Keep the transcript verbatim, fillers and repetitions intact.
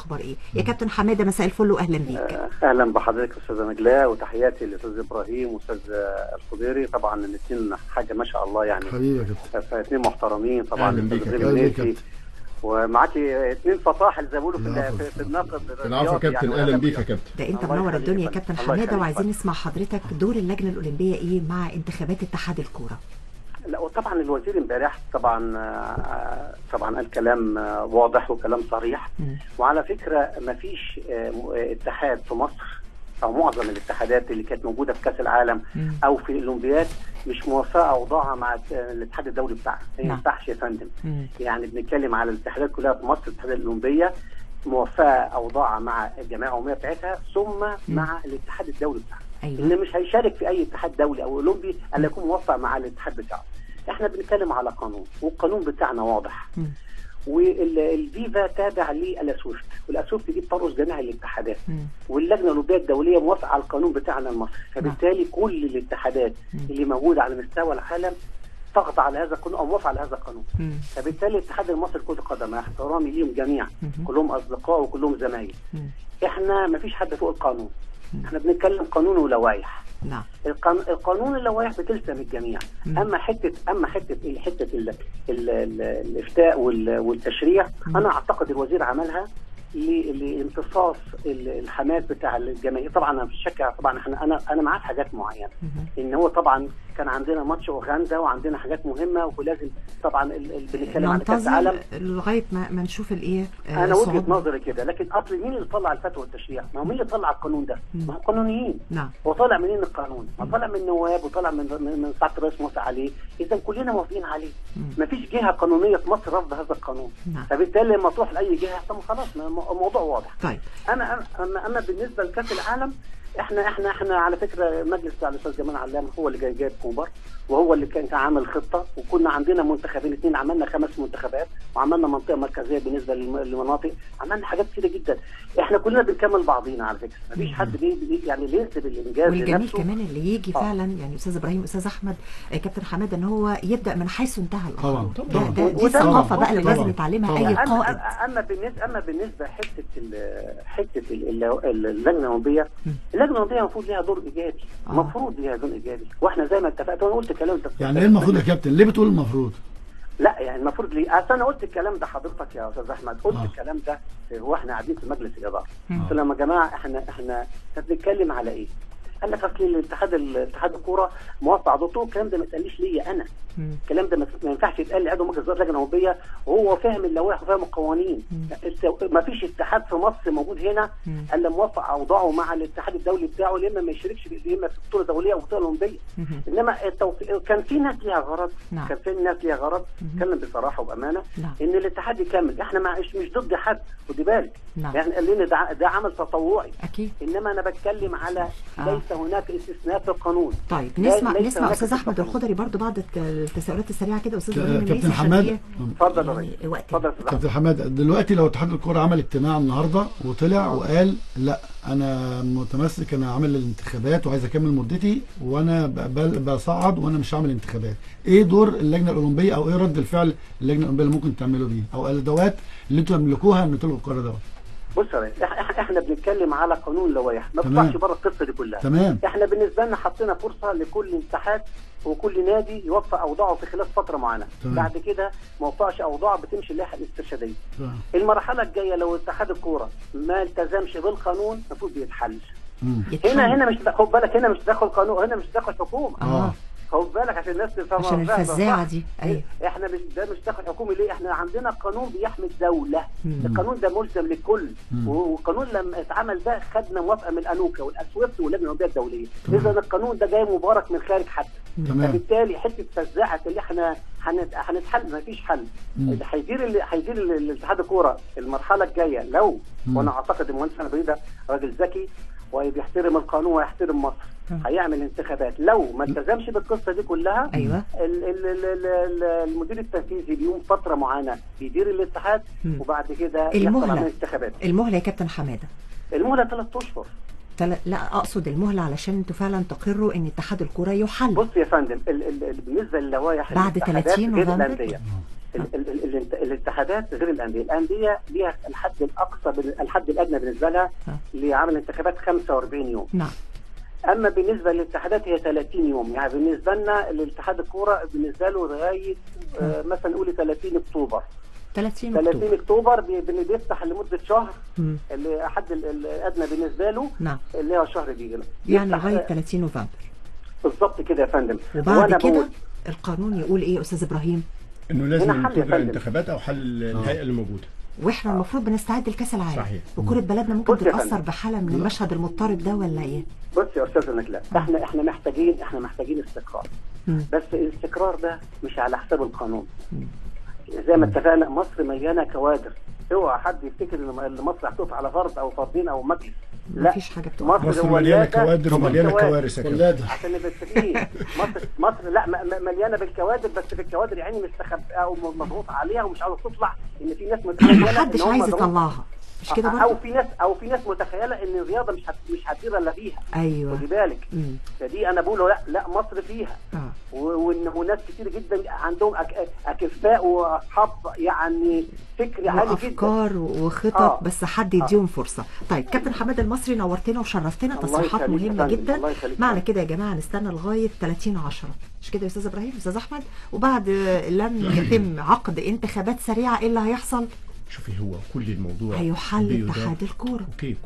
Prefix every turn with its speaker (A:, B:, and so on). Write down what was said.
A: الاخبار ايه؟ يا كابتن حماده مساء الفل واهلا بيك.
B: اهلا بحضرتك استاذه نجلاء، وتحياتي لاستاذ ابراهيم واستاذ الخضيري. طبعا الاثنين حاجه ما شاء الله يعني
C: حبيبي يا كابتن،
B: اثنين محترمين طبعا.
C: اهلا بيك يا كابتن،
B: ومعاكي اثنين فطاحل زي ما بيقولوا في, في النقد.
C: العفو يا كابتن، يعني اهلا بيك يا كابتن.
A: ده انت منور الدنيا يا كابتن حماده، وعايزين نسمع حضرتك دور اللجنه الاولمبيه ايه مع انتخابات اتحاد الكوره.
B: لا وطبعا الوزير امبارح طبعا طبعا قال كلام واضح وكلام صريح. م. وعلى فكره ما فيش اتحاد في مصر او معظم الاتحادات اللي كانت موجوده في كاس العالم م. او في الاولمبياد مش موافقه اوضاعها مع الاتحاد الدولي بتاعها. ما ينفعش يا فندم. يعني بنتكلم على الاتحادات كلها في مصر، الاتحادات الاولمبيه موافقه اوضاعها مع الجمعيه العموميه بتاعتها ثم م. مع الاتحاد الدولي بتاعها. أيوة. اللي مش هيشارك في اي اتحاد دولي او اولمبي الا يكون موافق مع الاتحاد بتاعه. احنا بنتكلم على قانون، والقانون بتاعنا واضح. م. والفيفا تابع للاسوفت، والاسوفت دي بترأس جميع الاتحادات. م. واللجنه الاولمبيه الدوليه موافقه على القانون بتاعنا المصري، فبالتالي م. كل الاتحادات م. اللي موجوده على مستوى العالم تخضع على هذا القانون او موافقه على هذا القانون. م. فبالتالي الاتحاد المصري لكرة القدم مع احترامي ليهم جميعا، كلهم اصدقاء وكلهم زمايل. م. احنا ما فيش حد فوق القانون. م. احنا بنتكلم قانون ولوائح. نعم. القانون اللوائح بتلزم الجميع. مم. اما حته اما حته حته ال ال ال الافتاء والتشريع، مم. انا اعتقد الوزير عملها لامتصاص الحماس بتاع الجماهير. طبعا انا مش شك، طبعا احنا انا انا معاه في حاجات معينه. مم. ان هو طبعا كان عندنا ماتش اوغندا وعندنا حاجات مهمه، ولازم طبعا بنتكلم عن كاس العالم
A: لغايه ما, ما نشوف الايه.
B: آه انا وجهه نظري كده، لكن اصل مين اللي طلع الفتوى والتشريع؟ ما هو مين اللي طلع القانون ده؟ ما هو قانونيين. نعم. هو طالع منين القانون؟ ما طالع من النواب وطالع من من سعاده الرئيس موافق عليه، اذا كلنا موافقين عليه. ما فيش جهه قانونيه في مصر رافضه هذا القانون. نعم. فبالتالي لما تروح لاي جهه طب خلاص الموضوع واضح.
A: طيب
B: انا انا انا بالنسبه لكاس العالم، احنا احنا احنا على فكره مجلس بتاع الاستاذ جمال علام هو اللي جاي جايب كوبر، وهو اللي كان عامل خطه، وكنا عندنا منتخبين اثنين، عملنا خمس منتخبات وعملنا منطقه مركزيه بالنسبه للمناطق، عملنا حاجات كتيره جدا. احنا كلنا بنكمل بعضينا على فكره، مفيش حد بي يعني اللي ينسب الانجاز
A: لنفسه. والجميل كمان اللي يجي آه. فعلا يعني استاذ ابراهيم استاذ احمد كابتن حماده ان هو يبدا من حيث انتهى الامر.
C: طبعا
A: ده دي ثقافه بقى اللي لازم يتعلمها اي قائد.
B: اما بالنسبه اما بالنسبه حته حته اللجنه الاولمبيه، اللجنه الاولمبيه المفروض ليها دور ايجابي، المفروض ليها دور ايجابي، واحنا زي ما اتفقت وانا قلت الكلام ده.
C: يعني ايه المفروض يا كابتن؟ ليه بتقول المفروض؟
B: لا يعني المفروض ليه؟ اصل انا قلت الكلام ده حضرتك يا استاذ احمد، قلت آه. الكلام ده هو احنا قاعدين في مجلس الاداره. قلت لهم يا جماعه احنا احنا بنتكلم على ايه؟ قال لك اصل الاتحاد الاتحاد الكوره موافق على ضغطه. الكلام ده ما اتقاليش ليا انا. الكلام ده ما ينفعش يتقال لعضو مجلس اداره لجنه اولمبيه وهو فاهم اللوائح وفاهم القوانين. ما فيش اتحاد في مصر موجود هنا الا موافق اوضاعه مع الاتحاد الدولي بتاعه، يا اما ما يشاركش يا اما في بطوله دوليه او بطوله اولمبيه. انما التوفيق كان في ناس ليها غرض، كان في ناس ليها غرض، اتكلم بصراحه وبامانه ان الاتحاد يكمل. احنا مش مش ضد حد، خدي بالك. يعني قال لنا ده, ده عمل تطوعي.
A: اكيد.
B: انما انا بتكلم على آه. ليس هناك استثناء في القانون.
A: طيب نسمع نسمع استاذ احمد الخضري برضو بعض التساؤلات السريعه كده. استاذ
C: كابتن حماد
B: اتفضل يا
C: اتفضل كابتن حماد. دلوقتي لو اتحاد الكوره عمل اجتماع النهارده وطلع وقال لا انا متمسك، انا عامل الانتخابات وعايز اكمل مدتي وانا بصعد وانا مش هعمل انتخابات، ايه دور اللجنه الاولمبيه او ايه رد الفعل اللجنه الاولمبيه اللي ممكن تعملوا بيه او الادوات اللي انتوا تملكوها ان تلغوا القرار دوت؟
B: بص يا ريس، احنا بنتكلم على قانون اللوائح، ما بنطلعش بره القصه دي كلها.
C: تمام.
B: احنا بالنسبه لنا حطينا فرصه لكل اتحاد وكل نادي يوفق اوضاعه في خلال فتره معينه. بعد كده ما وفقش اوضاعه بتمشي اللائحه الاسترشاديه. المرحله الجايه لو اتحاد الكوره ما التزمش بالقانون المفروض بيتحل. هنا هنا مش خد بالك، هنا مش تدخل قانون، هنا مش تدخل حكومه.
A: اه
B: خد بالك عشان الناس تفهم
A: عشان الفزاعه دي.
B: ايوه احنا مش ده مش داخل حكومي. ليه؟ احنا عندنا قانون بيحمي الدوله. مم. القانون ده ملزم للكل. مم. والقانون لما اتعمل ده خدنا موافقه من الانوكا والاسويفت واللجنه الاولمبيه الدوليه. اذا القانون ده جاي مبارك من خارج حتى. فبالتالي حته فزاعه اللي احنا هنتحل ما فيش حل. اللي هيدير اللي هيدير الاتحاد الكوره المرحله الجايه لو مم. وانا اعتقد المهندس انا ده راجل ذكي وبيحترم القانون ويحترم مصر، هيعمل انتخابات. لو ما التزمش بالقصه دي كلها
A: ايوه
B: ال ال ال المدير التنفيذي بيوم فتره معينه بيدير الاتحاد م. وبعد كده يحصل على انتخابات.
A: المهله يا كابتن حماده
B: المهله ثلاث اشهر.
A: تل... لا اقصد المهله علشان انتوا فعلا تقروا ان اتحاد الكوره يحل.
B: بص يا فندم ال ال بالنسبه للوائح
A: بعد ثلاثين نوفمبر
B: ال- ال- ال- الانت- الاتحادات غير الانديه، الانديه ليها الحد الاقصى بال- الحد الادنى بالنسبه لها
A: آه.
B: لعمل انتخابات خمسة وأربعين يوم.
A: نعم.
B: اما بالنسبه للاتحادات هي ثلاثين يوم، يعني بالنسبه لنا الاتحاد الكوره بالنسبه له لغايه آه مثلا نقول ثلاثين اكتوبر.
A: ثلاثين
B: ثلاثين
A: اكتوبر.
B: اكتوبر بي- بي- بيفتح لمده شهر،
A: مم.
B: اللي حد ال- الادنى بالنسبه له
A: نعم.
B: اللي هو شهر بيجي له.
A: يعني
B: يفتح-
A: لغايه ثلاثين نوفمبر.
B: بالظبط كده يا فندم.
A: وبعد
B: وأنا
A: كده
B: بقول
A: القانون يقول ايه يا استاذ ابراهيم؟
D: انه لازم
B: هنا حل يا
D: تجرى
B: فندم.
D: انتخابات او حل الهيئه اللي موجوده.
A: واحنا المفروض بنستعد لكاس العالم.
D: صحيح.
A: وكرة بلدنا ممكن
B: بص يا
A: تتاثر
B: فندم.
A: بحاله من المشهد المضطرب ده ولا ايه؟
B: بص يا استاذ نجلاء، احنا احنا محتاجين احنا محتاجين استقرار.
A: مم.
B: بس الاستقرار ده مش على حساب القانون.
A: مم.
B: زي ما اتفقنا مصر مليانه كوادر، اوعى حد يفتكر ان مصر هتقف على فرد او فردين او مجلس. لا،
A: مفيش حاجه بتقف.
D: مصر مليانه
B: ولادة
D: كوادر ومليانه
B: وكوادر.
D: كوارث يا كابتن.
C: ولاد
B: عشان نبقى متفقين، مصر مصر لا م- م- مليانه بالكوادر، بس في الكوادر يعني مستخبئه او مضغوط عليها ومش عاوزه تطلع، ان في ناس متخيله
A: محدش
B: إن هم
A: عايز
B: مضغوط-
A: يطلعها، مش كده
B: او
A: برضه؟
B: في ناس او في ناس متخيله ان الرياضه مش هت... مش هتدير الا فيها.
A: ايوه.
B: خدي بالك.
A: مم.
B: فدي انا بقوله لا لا مصر فيها.
A: اه.
B: و- وان وناس كتير جدا عندهم أك... اكفاء واصحاب يعني فكر عالي جدا.
A: وافكار وخطط
B: آه.
A: بس حد يديهم فرصه. طيب كابتن حماده المصري نورتنا وشرفتنا،
B: الله
A: تصريحات
B: يخليك يا
A: مهمه
B: فندم،
A: جدا.
B: الله يخليك.
A: معنى كده يا جماعه نستنى لغايه ثلاثين عشرة، مش كده يا استاذ ابراهيم استاذ احمد؟ وبعد لم يتم عقد انتخابات سريعه ايه اللي هيحصل؟
D: شوفي هو كل الموضوع
A: هيحل
D: بيدار-
A: اتحاد الكوره.
D: اوكي